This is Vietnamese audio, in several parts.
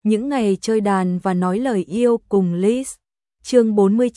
những ngày chơi đàn và nói lời yêu cùng Liz. Chương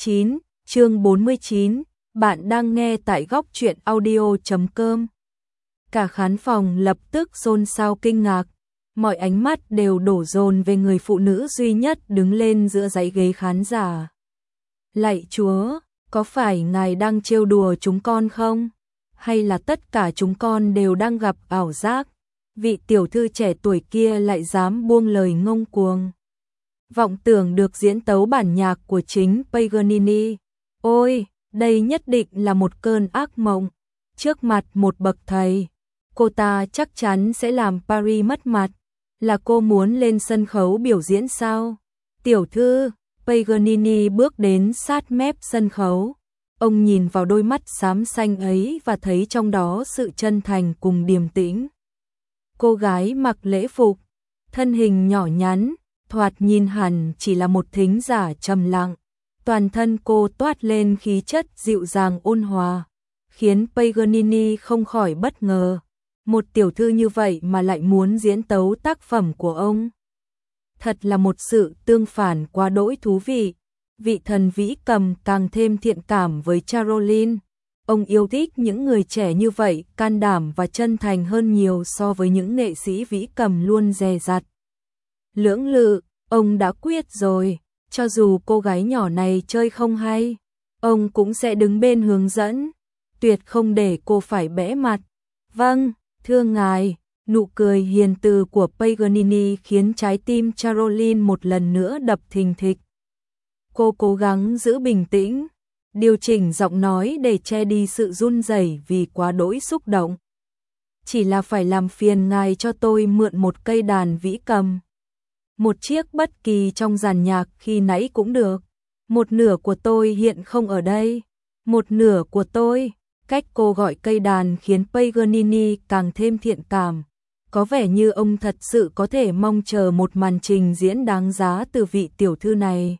49, bạn đang nghe tại góc truyện audio.com. Cả khán phòng lập tức xôn xao kinh ngạc, mọi ánh mắt đều đổ dồn về người phụ nữ duy nhất đứng lên giữa dãy ghế khán giả. Lạy Chúa, có phải ngài đang trêu đùa chúng con không? Hay là tất cả chúng con đều đang gặp ảo giác? Vị tiểu thư trẻ tuổi kia lại dám buông lời ngông cuồng. Vọng tưởng được diễn tấu bản nhạc của chính Paganini. Ôi, đây nhất định là một cơn ác mộng. Trước mặt một bậc thầy, cô ta chắc chắn sẽ làm Paris mất mặt. Là cô muốn lên sân khấu biểu diễn sao? Tiểu thư, Paganini bước đến sát mép sân khấu. Ông nhìn vào đôi mắt xám xanh ấy và thấy trong đó sự chân thành cùng điềm tĩnh. Cô gái mặc lễ phục, thân hình nhỏ nhắn, thoạt nhìn hẳn chỉ là một thính giả trầm lặng. Toàn thân cô toát lên khí chất dịu dàng ôn hòa, khiến Paganini không khỏi bất ngờ. Một tiểu thư như vậy mà lại muốn diễn tấu tác phẩm của ông. Thật là một sự tương phản quá đỗi thú vị. Vị thần vĩ cầm càng thêm thiện cảm với Caroline. Ông yêu thích những người trẻ như vậy, can đảm và chân thành hơn nhiều so với những nghệ sĩ vĩ cầm luôn dè dặt. Lưỡng lự, ông đã quyết rồi, cho dù cô gái nhỏ này chơi không hay, ông cũng sẽ đứng bên hướng dẫn, tuyệt không để cô phải bẽ mặt. Vâng, thưa ngài. Nụ cười hiền từ của Paganini khiến trái tim Caroline một lần nữa đập thình thịch. Cô cố gắng giữ bình tĩnh, điều chỉnh giọng nói để che đi sự run rẩy vì quá đỗi xúc động. Chỉ là phải làm phiền ngài cho tôi mượn một cây đàn vĩ cầm. Một chiếc bất kỳ trong dàn nhạc khi nãy cũng được. Một nửa của tôi hiện không ở đây. Một nửa của tôi. Cách cô gọi cây đàn khiến Paganini càng thêm thiện cảm. Có vẻ như ông thật sự có thể mong chờ một màn trình diễn đáng giá từ vị tiểu thư này.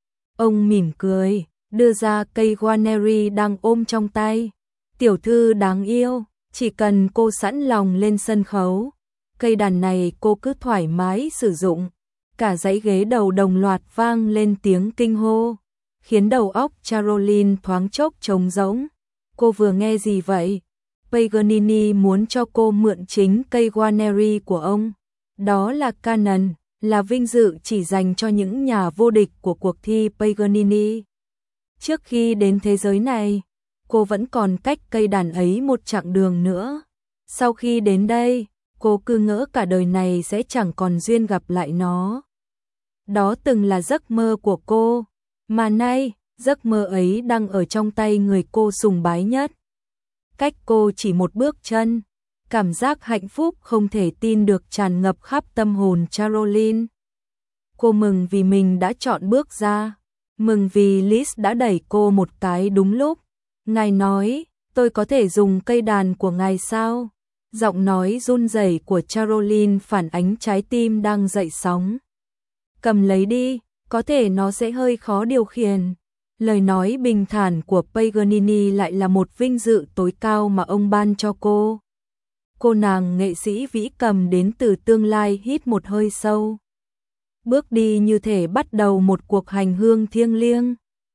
Ông mỉm cười, đưa ra cây Guarneri đang ôm trong tay. Tiểu thư đáng yêu, chỉ cần cô sẵn lòng lên sân khấu. Cây đàn này cô cứ thoải mái sử dụng. Cả dãy ghế đầu đồng loạt vang lên tiếng kinh hô, khiến đầu óc Caroline thoáng chốc trống rỗng. Cô vừa nghe gì vậy? Paganini muốn cho cô mượn chính cây Guarneri của ông. Đó là Canon, là vinh dự chỉ dành cho những nhà vô địch của cuộc thi Paganini. Trước khi đến thế giới này, cô vẫn còn cách cây đàn ấy một chặng đường nữa. Sau khi đến đây, cô cứ ngỡ cả đời này sẽ chẳng còn duyên gặp lại nó. Đó từng là giấc mơ của cô, mà nay, giấc mơ ấy đang ở trong tay người cô sùng bái nhất. Cách cô chỉ một bước chân, cảm giác hạnh phúc không thể tin được tràn ngập khắp tâm hồn Caroline. Cô mừng vì mình đã chọn bước ra, mừng vì Liz đã đẩy cô một cái đúng lúc. Ngài nói, tôi có thể dùng cây đàn của ngài sao? Giọng nói run rẩy của Caroline phản ánh trái tim đang dậy sóng. Cầm lấy đi, có thể nó sẽ hơi khó điều khiển. Lời nói bình thản của Paganini lại là một vinh dự tối cao mà ông ban cho cô. Cô nàng nghệ sĩ vĩ cầm đến từ tương lai hít một hơi sâu. Bước đi như thể bắt đầu một cuộc hành hương thiêng liêng.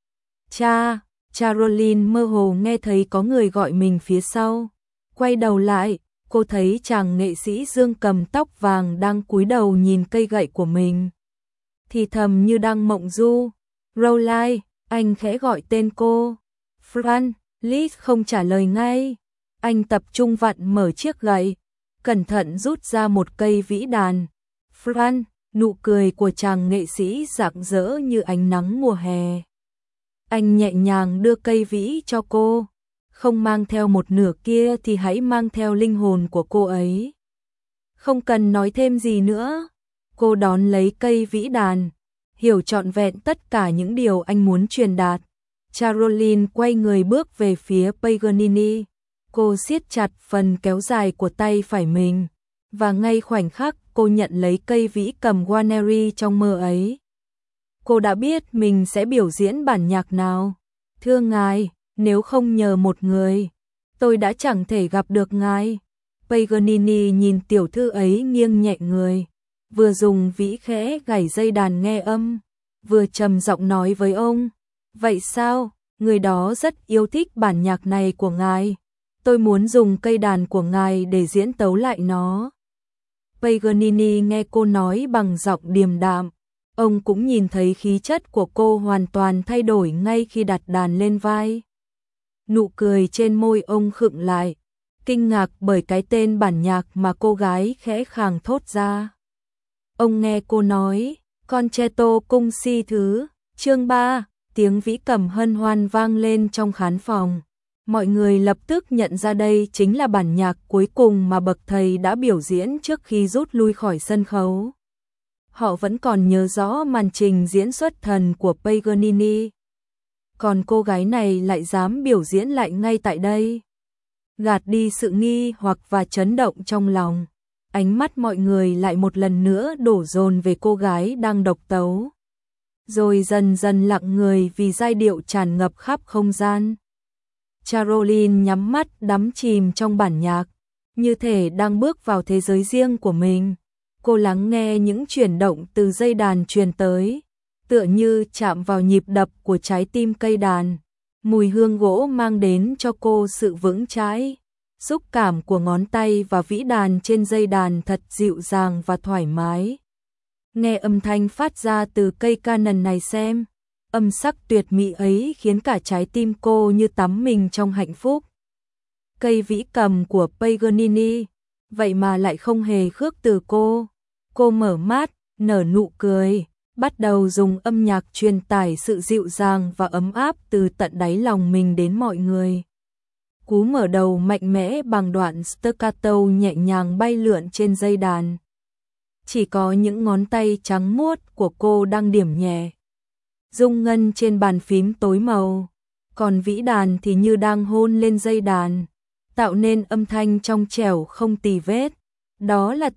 Caroline mơ hồ nghe thấy có người gọi mình phía sau. Quay đầu lại, cô thấy chàng nghệ sĩ dương cầm tóc vàng đang cúi đầu nhìn cây gậy của mình. Thì thầm như đang mộng du. Rowley, anh khẽ gọi tên cô. Fran, Liz không trả lời ngay. Anh tập trung vặn mở chiếc gậy, cẩn thận rút ra một cây vĩ đàn. Fran, nụ cười của chàng nghệ sĩ rạng rỡ như ánh nắng mùa hè. Anh nhẹ nhàng đưa cây vĩ cho cô. Không mang theo một nửa kia thì hãy mang theo linh hồn của cô ấy. Không cần nói thêm gì nữa. Cô đón lấy cây vĩ đàn, hiểu trọn vẹn tất cả những điều anh muốn truyền đạt. Caroline quay người bước về phía Paganini. Cô siết chặt phần kéo dài của tay phải mình, và ngay khoảnh khắc cô nhận lấy cây vĩ cầm Guarneri trong mơ ấy. Cô đã biết mình sẽ biểu diễn bản nhạc nào. Thưa ngài, nếu không nhờ một người, tôi đã chẳng thể gặp được ngài. Paganini nhìn tiểu thư ấy nghiêng nhẹ người. vừa dùng vĩ khẽ gảy dây đàn nghe âm, vừa trầm giọng nói với ông, vậy sao, người đó rất yêu thích bản nhạc này của ngài, tôi muốn dùng cây đàn của ngài để diễn tấu lại nó. Paganini nghe cô nói bằng giọng điềm đạm, ông cũng nhìn thấy khí chất của cô hoàn toàn thay đổi ngay khi đặt đàn lên vai. Nụ cười trên môi ông khựng lại, kinh ngạc bởi cái tên bản nhạc mà cô gái khẽ khàng thốt ra. Ông nghe cô nói, Concerto cung si thứ, chương 3, tiếng vĩ cầm hân hoan vang lên trong khán phòng. Mọi người lập tức nhận ra đây chính là bản nhạc cuối cùng mà bậc thầy đã biểu diễn trước khi rút lui khỏi sân khấu. Họ vẫn còn nhớ rõ màn trình diễn xuất thần của Paganini. Còn cô gái này lại dám biểu diễn lại ngay tại đây. Gạt đi sự nghi hoặc và chấn động trong lòng, ánh mắt mọi người lại một lần nữa đổ dồn về cô gái đang độc tấu. Rồi dần dần lặng người vì giai điệu tràn ngập khắp không gian. Caroline nhắm mắt đắm chìm trong bản nhạc, như thể đang bước vào thế giới riêng của mình. Cô lắng nghe những chuyển động từ dây đàn truyền tới, tựa như chạm vào nhịp đập của trái tim cây đàn. Mùi hương gỗ mang đến cho cô sự vững chãi, xúc cảm của ngón tay và vĩ đàn trên dây đàn thật dịu dàng và thoải mái. Nghe âm thanh phát ra từ cây canon này xem, âm sắc tuyệt mỹ ấy khiến cả trái tim cô như tắm mình trong hạnh phúc. Cây vĩ cầm của Paganini, vậy mà lại không hề khước từ cô. Cô mở mắt, nở nụ cười, bắt đầu dùng âm nhạc truyền tải sự dịu dàng và ấm áp từ tận đáy lòng mình đến mọi người. Cú mở đầu mạnh mẽ bằng đoạn staccato nhẹ nhàng bay lượn trên dây đàn. Chỉ có những ngón tay trắng muốt của cô đang điểm nhẹ rung ngân trên bàn phím tối màu, còn vĩ đàn thì như đang hôn lên dây đàn, tạo nên âm thanh trong trẻo không tì vết. Đó là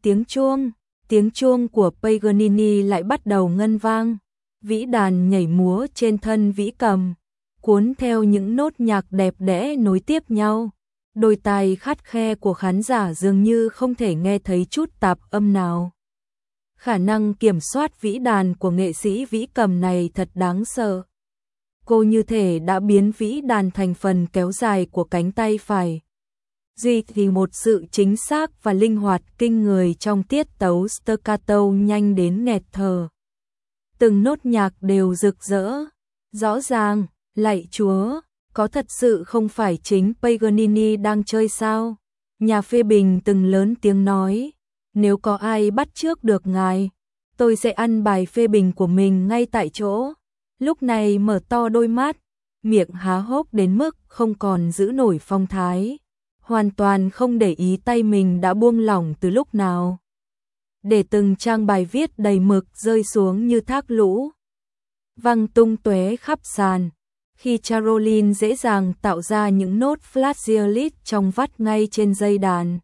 tiếng chuông của Paganini lại bắt đầu ngân vang, vĩ đàn nhảy múa trên thân vĩ cầm, cuốn theo những nốt nhạc đẹp đẽ nối tiếp nhau. Đôi tai khắt khe của khán giả dường như không thể nghe thấy chút tạp âm nào. Khả năng kiểm soát vĩ đàn của nghệ sĩ vĩ cầm này thật đáng sợ. Cô như thể đã biến vĩ đàn thành phần kéo dài của cánh tay phải. Duy thì một sự chính xác và linh hoạt kinh người trong tiết tấu staccato nhanh đến nghẹt thở. Từng nốt nhạc đều rực rỡ, rõ ràng, lạy Chúa, có thật sự không phải chính Paganini đang chơi sao? Nhà phê bình từng lớn tiếng nói, nếu có ai bắt chước được ngài, tôi sẽ ăn bài phê bình của mình ngay tại chỗ. Lúc này mở to đôi mắt, miệng há hốc đến mức không còn giữ nổi phong thái, hoàn toàn không để ý tay mình đã buông lỏng từ lúc nào. Để từng trang bài viết đầy mực rơi xuống như thác lũ, văng tung tóe khắp sàn. Khi Caroline dễ dàng tạo ra những nốt flageolet trong vắt ngay trên dây đàn.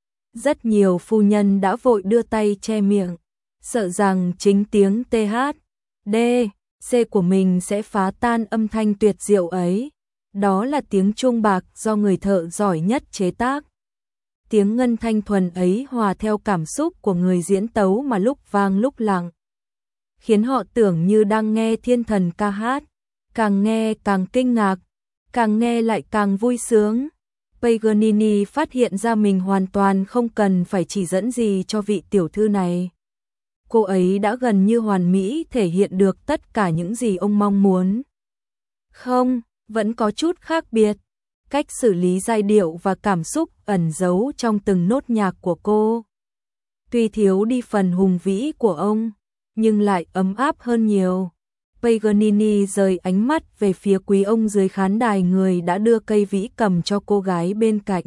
Rất nhiều phu nhân đã vội đưa tay che miệng, sợ rằng chính tiếng TH, D, C của mình sẽ phá tan âm thanh tuyệt diệu ấy. Đó là tiếng chuông bạc do người thợ giỏi nhất chế tác. Tiếng ngân thanh thuần ấy hòa theo cảm xúc của người diễn tấu mà lúc vang lúc lặng, khiến họ tưởng như đang nghe thiên thần ca hát. Càng nghe càng kinh ngạc, càng nghe lại càng vui sướng. Paganini phát hiện ra mình hoàn toàn không cần phải chỉ dẫn gì cho vị tiểu thư này. Cô ấy đã gần như hoàn mỹ thể hiện được tất cả những gì ông mong muốn. Không, vẫn có chút khác biệt. Cách xử lý giai điệu và cảm xúc ẩn giấu trong từng nốt nhạc của cô. Tuy thiếu đi phần hùng vĩ của ông, nhưng lại ấm áp hơn nhiều. Paganini rời ánh mắt về phía quý ông dưới khán đài, người đã đưa cây vĩ cầm cho cô gái bên cạnh.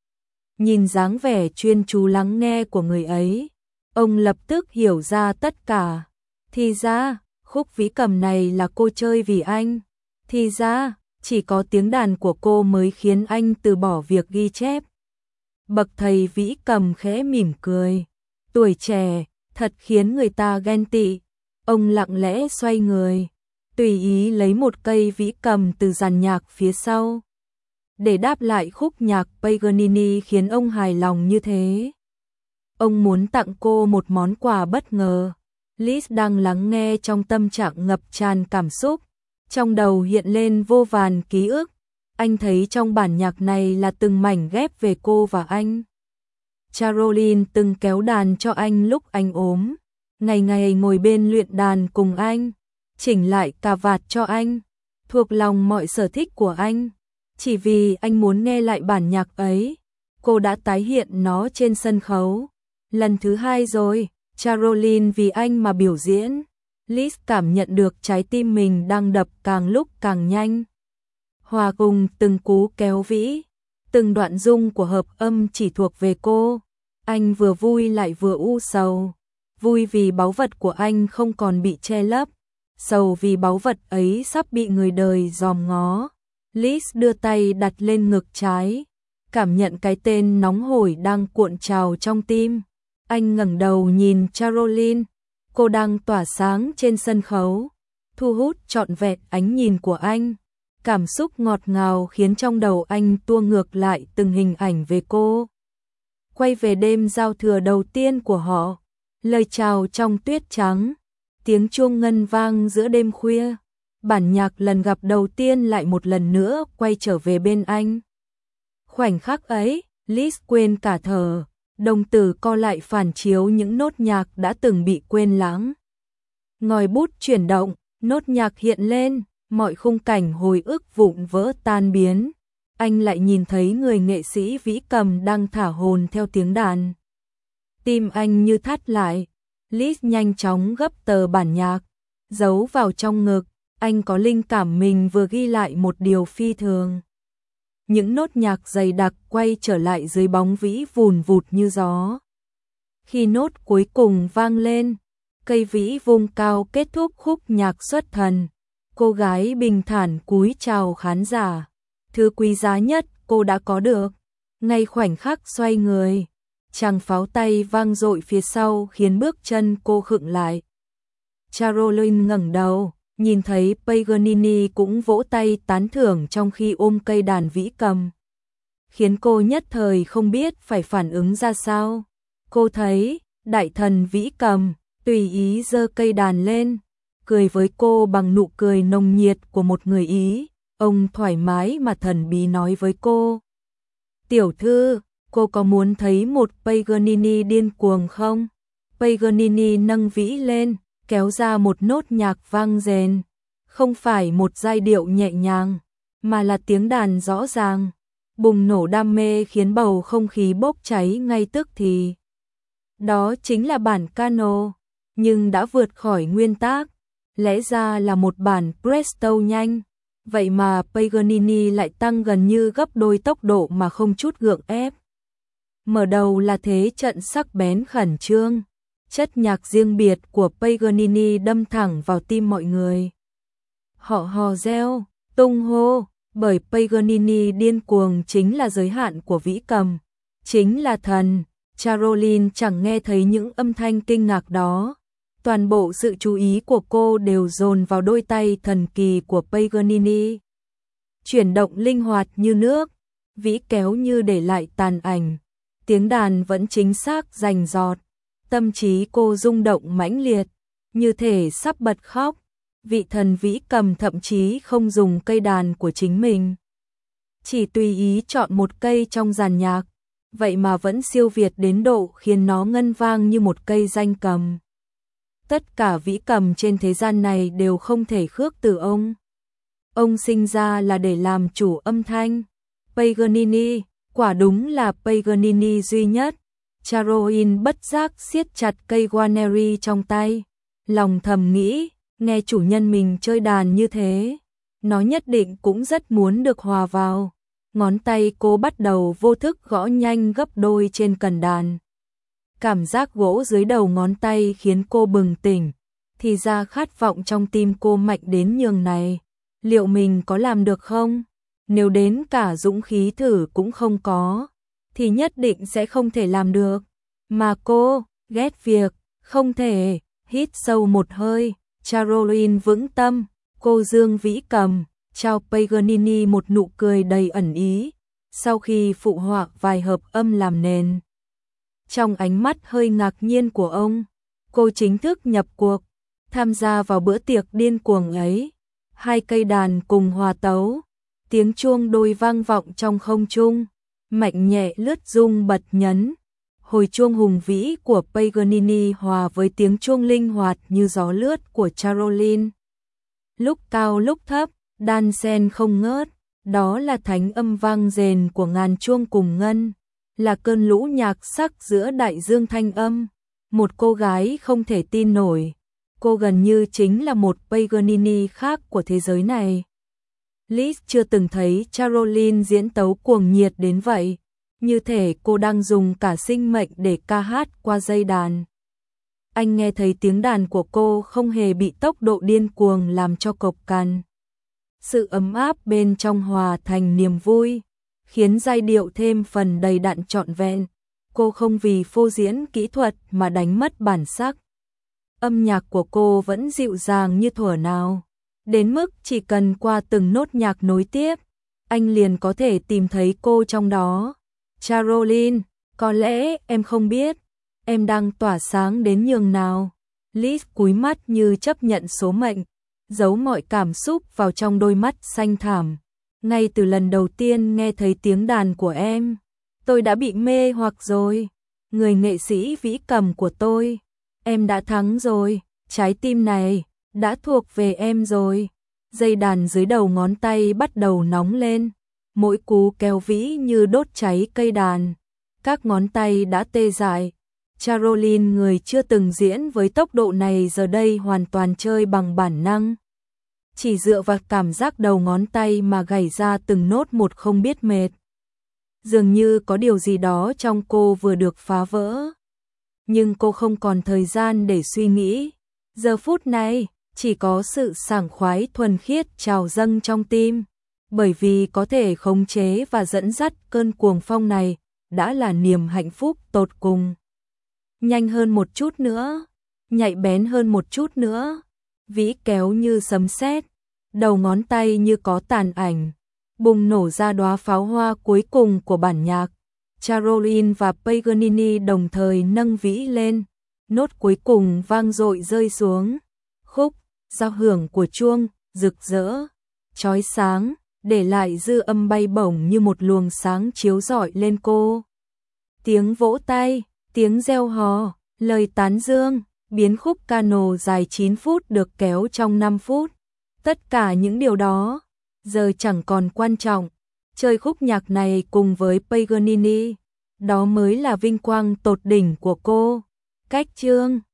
Nhìn dáng vẻ chuyên chú lắng nghe của người ấy, ông lập tức hiểu ra tất cả. Thì ra, khúc vĩ cầm này là cô chơi vì anh. Thì ra, chỉ có tiếng đàn của cô mới khiến anh từ bỏ việc ghi chép. Bậc thầy vĩ cầm khẽ mỉm cười. Tuổi trẻ, thật khiến người ta ghen tị. Ông lặng lẽ xoay người, tùy ý lấy một cây vĩ cầm từ dàn nhạc phía sau, để đáp lại khúc nhạc Paganini khiến ông hài lòng như thế. ông muốn tặng cô một món quà bất ngờ. Liz đang lắng nghe trong tâm trạng ngập tràn cảm xúc, trong đầu hiện lên vô vàn ký ức. Anh thấy trong bản nhạc này là từng mảnh ghép về cô và anh. Caroline từng kéo đàn cho anh lúc anh ốm, ngày ngày ngồi bên luyện đàn cùng anh, chỉnh lại cà vạt cho anh, thuộc lòng mọi sở thích của anh. Chỉ vì anh muốn nghe lại bản nhạc ấy, cô đã tái hiện nó trên sân khấu. Lần thứ 2 rồi, Caroline vì anh mà biểu diễn. Liz cảm nhận được trái tim mình đang đập càng lúc càng nhanh. Hòa cùng từng cú kéo vĩ, từng đoạn rung của hợp âm chỉ thuộc về cô. Anh vừa vui lại vừa u sầu. Vui vì báu vật của anh không còn bị che lấp, sầu vì báu vật ấy sắp bị người đời dòm ngó. Liz đưa tay đặt lên ngực trái, cảm nhận cái tên nóng hổi đang cuộn trào trong tim. Anh ngẩng đầu nhìn Caroline, cô đang tỏa sáng trên sân khấu, thu hút trọn vẹn ánh nhìn của anh. Cảm xúc ngọt ngào khiến trong đầu anh tua ngược lại từng hình ảnh về cô. Quay về đêm giao thừa đầu tiên của họ, lời chào trong tuyết trắng, tiếng chuông ngân vang giữa đêm khuya. Bản nhạc lần gặp đầu tiên lại một lần nữa quay trở về bên anh. Khoảnh khắc ấy, Liz quên cả thở, đồng tử co lại phản chiếu những nốt nhạc đã từng bị quên lãng. Ngòi bút chuyển động, nốt nhạc hiện lên, mọi khung cảnh hồi ức vụn vỡ tan biến. Anh lại nhìn thấy người nghệ sĩ vĩ cầm đang thả hồn theo tiếng đàn. Tim anh như thắt lại. Liz nhanh chóng gấp tờ bản nhạc, giấu vào trong ngực. Anh có linh cảm mình vừa ghi lại một điều phi thường. Những nốt nhạc dày đặc quay trở lại dưới bóng vĩ vùn vụt như gió. Khi nốt cuối cùng vang lên, cây vĩ vung cao kết thúc khúc nhạc xuất thần. Cô gái bình thản cúi chào khán giả. Thứ quý giá nhất cô đã có được. Ngay khoảnh khắc xoay người, tràng pháo tay vang dội phía sau khiến bước chân cô khựng lại. Caroline ngẩng đầu, nhìn thấy Paganini cũng vỗ tay tán thưởng trong khi ôm cây đàn vĩ cầm, khiến cô nhất thời không biết phải phản ứng ra sao. Cô thấy đại thần vĩ cầm tùy ý giơ cây đàn lên, cười với cô bằng nụ cười nồng nhiệt của một người Ý. Ông thoải mái mà thần bí nói với cô: "Tiểu thư, cô có muốn thấy một Paganini điên cuồng không?" Paganini nâng vĩ lên, kéo ra một nốt nhạc vang rền, không phải một giai điệu nhẹ nhàng, mà là tiếng đàn rõ ràng, bùng nổ đam mê khiến bầu không khí bốc cháy ngay tức thì. Đó chính là bản Cano, nhưng đã vượt khỏi nguyên tác, lẽ ra là một bản presto nhanh, vậy mà Paganini lại tăng gần như gấp đôi tốc độ mà không chút gượng ép. Mở đầu là thế trận sắc bén khẩn trương. Chất nhạc riêng biệt của Paganini đâm thẳng vào tim mọi người. Họ hò reo, tung hô, bởi Paganini điên cuồng chính là giới hạn của vĩ cầm, chính là thần. Caroline chẳng nghe thấy những âm thanh kinh ngạc đó. Toàn bộ sự chú ý của cô đều dồn vào đôi tay thần kỳ của Paganini. Chuyển động linh hoạt như nước, vĩ kéo như để lại tàn ảnh, tiếng đàn vẫn chính xác rành rọt. Tâm trí cô rung động mãnh liệt, như thể sắp bật khóc. Vị thần vĩ cầm thậm chí không dùng cây đàn của chính mình, chỉ tùy ý chọn một cây trong dàn nhạc, vậy mà vẫn siêu việt đến độ khiến nó ngân vang như một cây danh cầm. Tất cả vĩ cầm trên thế gian này đều không thể khước từ ông. Ông sinh ra là để làm chủ âm thanh. Paganini, quả đúng là Paganini duy nhất. Caroline bất giác siết chặt cây Guarneri trong tay, lòng thầm nghĩ, nghe chủ nhân mình chơi đàn như thế, nó nhất định cũng rất muốn được hòa vào. Ngón tay cô bắt đầu vô thức gõ nhanh gấp đôi trên cần đàn. Cảm giác gỗ dưới đầu ngón tay khiến cô bừng tỉnh, thì ra khát vọng trong tim cô mạnh đến nhường này. Liệu mình có làm được không? Nếu đến cả dũng khí thử cũng không có, thì nhất định sẽ không thể làm được. Mà cô, ghét việc, không thể. Hít sâu một hơi, Caroline vững tâm, cô dương vĩ cầm, trao Paganini một nụ cười đầy ẩn ý, sau khi phụ họa vài hợp âm làm nền. Trong ánh mắt hơi ngạc nhiên của ông, cô chính thức nhập cuộc, tham gia vào bữa tiệc điên cuồng ấy. Hai cây đàn cùng hòa tấu, tiếng chuông đôi vang vọng trong không trung, mạnh nhẹ lướt rung bật nhấn. Hồi chuông hùng vĩ của Paganini hòa với tiếng chuông linh hoạt như gió lướt của Caroline. Lúc cao lúc thấp, đan xen không ngớt, đó là thánh âm vang rền của ngàn chuông cùng ngân, là cơn lũ nhạc sắc giữa đại dương thanh âm. Một cô gái không thể tin nổi, cô gần như chính là một Paganini khác của thế giới này. Liz chưa từng thấy Caroline diễn tấu cuồng nhiệt đến vậy, như thể cô đang dùng cả sinh mệnh để ca hát qua dây đàn. Anh nghe thấy tiếng đàn của cô không hề bị tốc độ điên cuồng làm cho cộc cằn. Sự ấm áp bên trong hòa thành niềm vui, khiến giai điệu thêm phần đầy đặn trọn vẹn. Cô không vì phô diễn kỹ thuật mà đánh mất bản sắc. Âm nhạc của cô vẫn dịu dàng như thuở nào, đến mức chỉ cần qua từng nốt nhạc nối tiếp, anh liền có thể tìm thấy cô trong đó. Caroline, có lẽ em không biết, em đang tỏa sáng đến nhường nào. Liz cúi mắt như chấp nhận số mệnh, giấu mọi cảm xúc vào trong đôi mắt xanh thẳm. Ngay từ lần đầu tiên nghe thấy tiếng đàn của em, tôi đã bị mê hoặc rồi. Người nghệ sĩ vĩ cầm của tôi, em đã thắng rồi, trái tim này đã thuộc về em rồi. Dây đàn dưới đầu ngón tay bắt đầu nóng lên, mỗi cú kéo vĩ như đốt cháy cây đàn. Các ngón tay đã tê dại. Caroline, người chưa từng diễn với tốc độ này, giờ đây hoàn toàn chơi bằng bản năng. Chỉ dựa vào cảm giác đầu ngón tay mà gảy ra từng nốt một không biết mệt. Dường như có điều gì đó trong cô vừa được phá vỡ. Nhưng cô không còn thời gian để suy nghĩ. Giờ phút này, chỉ có sự sảng khoái thuần khiết trào dâng trong tim. Bởi vì có thể khống chế và dẫn dắt cơn cuồng phong này đã là niềm hạnh phúc tột cùng. Nhanh hơn một chút nữa, nhạy bén hơn một chút nữa. Vĩ kéo như sấm sét, đầu ngón tay như có tàn ảnh, bùng nổ ra đóa pháo hoa cuối cùng của bản nhạc. Caroline và Paganini đồng thời nâng vĩ lên, nốt cuối cùng vang dội rơi xuống. Khúc giao hưởng của chuông rực rỡ, chói sáng, để lại dư âm bay bổng như một luồng sáng chiếu rọi lên cô. Tiếng vỗ tay, tiếng reo hò, lời tán dương, biến khúc cano dài 9 phút được kéo trong 5 phút. Tất cả những điều đó giờ chẳng còn quan trọng. Chơi khúc nhạc này cùng với Paganini, đó mới là vinh quang tột đỉnh của cô. Cách chương